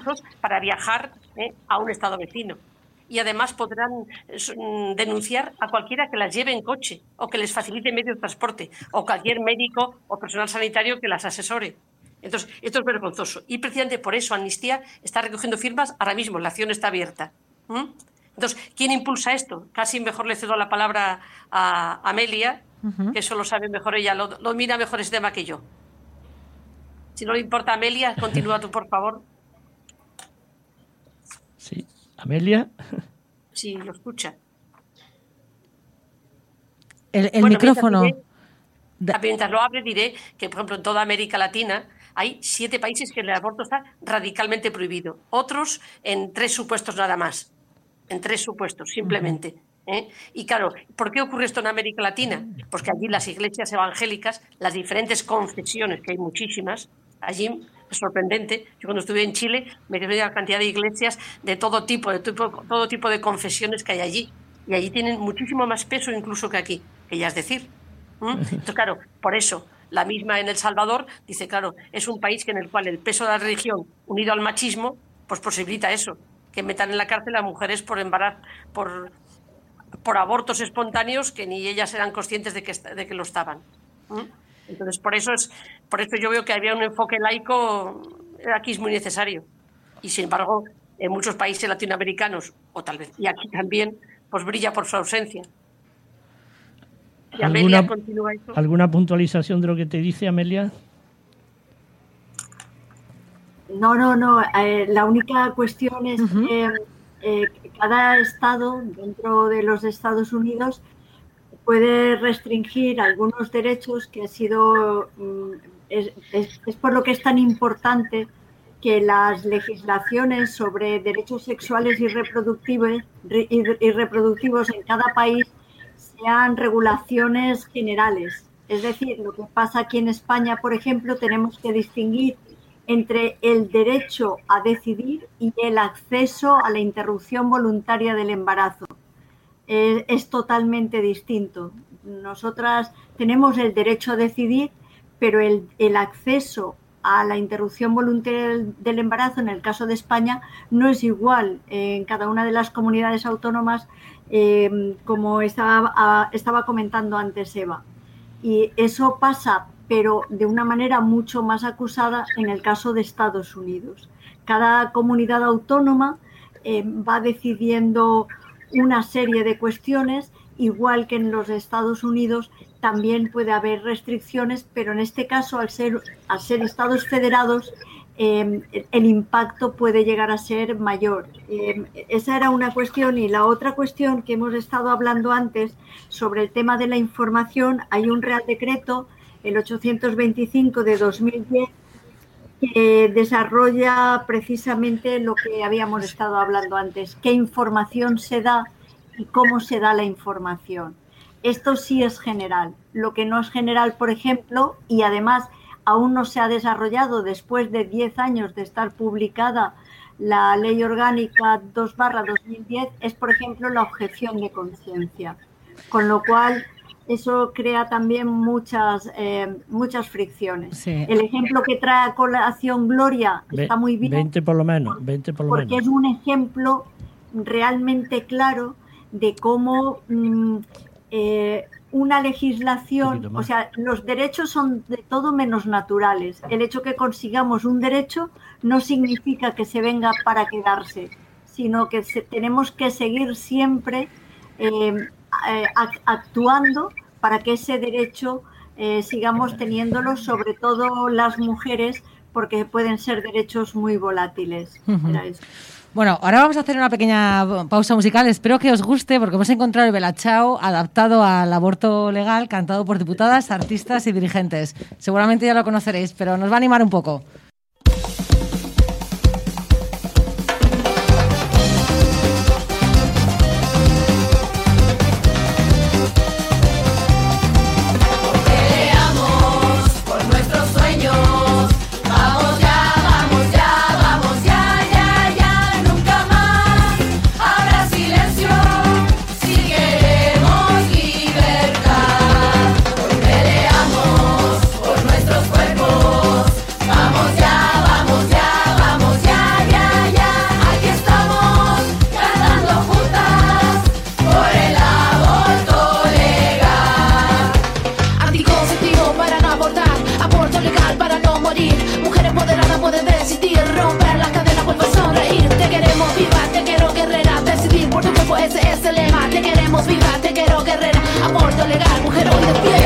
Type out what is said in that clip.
recursos para viajar a un estado vecino. Y además podrán denunciar a cualquiera que las lleve en coche o que les facilite medio de transporte, o cualquier médico o personal sanitario que las asesore. Entonces, esto es vergonzoso. Y precisamente por eso Amnistía está recogiendo firmas ahora mismo, la acción está abierta. Entonces, ¿quién impulsa esto? Casi mejor le cedo la palabra a Amelia, que eso lo sabe mejor ella, lo mira mejor ese tema que yo. Si no le importa, Amelia, continúa tú, por favor. Sí. ¿Amelia? Sí, lo escucha. El micrófono. Mientras lo abre, diré que, por ejemplo, en toda América Latina hay 7 países que el aborto está radicalmente prohibido. Otros en 3 supuestos nada más. En 3 supuestos, simplemente. Y claro, ¿por qué ocurre esto en América Latina? Pues que allí las iglesias evangélicas, las diferentes confesiones, que hay muchísimas, allí es sorprendente. Yo cuando estuve en Chile me quedé la cantidad de iglesias de todo tipo de confesiones que hay allí. Y allí tienen muchísimo más peso incluso que aquí, que ya es decir. Entonces, claro, por eso la misma en El Salvador dice, claro, es un país en el cual el peso de la religión unido al machismo pues posibilita eso, que metan en la cárcel a mujeres por embarazo, por abortos espontáneos que ni ellas eran conscientes de que lo estaban. Entonces, por eso yo veo que había un enfoque laico aquí es muy necesario. Y sin embargo, en muchos países latinoamericanos, o tal vez y aquí también, pues brilla por su ausencia. Y Amelia continúa eso. ¿Alguna puntualización de lo que te dice Amelia? No. La única cuestión es que cada estado dentro de los Estados Unidos puede restringir algunos derechos que ha sido... Es por lo que es tan importante que las legislaciones sobre derechos sexuales y reproductivos en cada país sean regulaciones generales. Es decir, lo que pasa aquí en España, por ejemplo, tenemos que distinguir entre el derecho a decidir y el acceso a la interrupción voluntaria del embarazo. Es totalmente distinto. Nosotras tenemos el derecho a decidir, pero el acceso a la interrupción voluntaria del embarazo, en el caso de España, no es igual en cada una de las comunidades autónomas, como estaba comentando antes Eva. Y eso pasa, pero de una manera mucho más acusada en el caso de Estados Unidos. Cada comunidad autónoma va decidiendo una serie de cuestiones, igual que en los Estados Unidos también puede haber restricciones, pero en este caso, al ser estados federados, el impacto puede llegar a ser mayor. Esa era una cuestión. Y la otra cuestión que hemos estado hablando antes sobre el tema de la información, hay un Real Decreto, el 825 de 2010, que desarrolla precisamente lo que habíamos estado hablando antes, qué información se da y cómo se da la información. Esto sí es general. Lo que no es general, por ejemplo, y además aún no se ha desarrollado después de 10 años de estar publicada la Ley Orgánica 2/2010, es, por ejemplo, la objeción de conciencia. Con lo cual, eso crea también muchas fricciones. Sí. El ejemplo que trae a colación Gloria está muy bien. 20 por lo menos. Porque es un ejemplo realmente claro de cómo una legislación, o sea, los derechos son de todo menos naturales. El hecho que consigamos un derecho no significa que se venga para quedarse, sino que tenemos que seguir siempre actuando para que ese derecho sigamos teniéndolo, sobre todo las mujeres, porque pueden ser derechos muy volátiles. Era eso. Bueno, ahora vamos a hacer una pequeña pausa musical. Espero que os guste, porque hemos encontrado el Bella Ciao adaptado al aborto legal, cantado por diputadas, artistas y dirigentes. Seguramente ya lo conoceréis, pero nos va a animar un poco. Vamos ya. tiempo para no abortar. Aborto legal para no morir. Mujer empoderada puede decidir. Romper las cadenas, vuelve a sonreír. Te queremos viva, te quiero guerrera. Decidir por tu cuerpo, ese es el lema. Te queremos viva, te quiero guerrera. Aborto legal, mujer hoy despierta.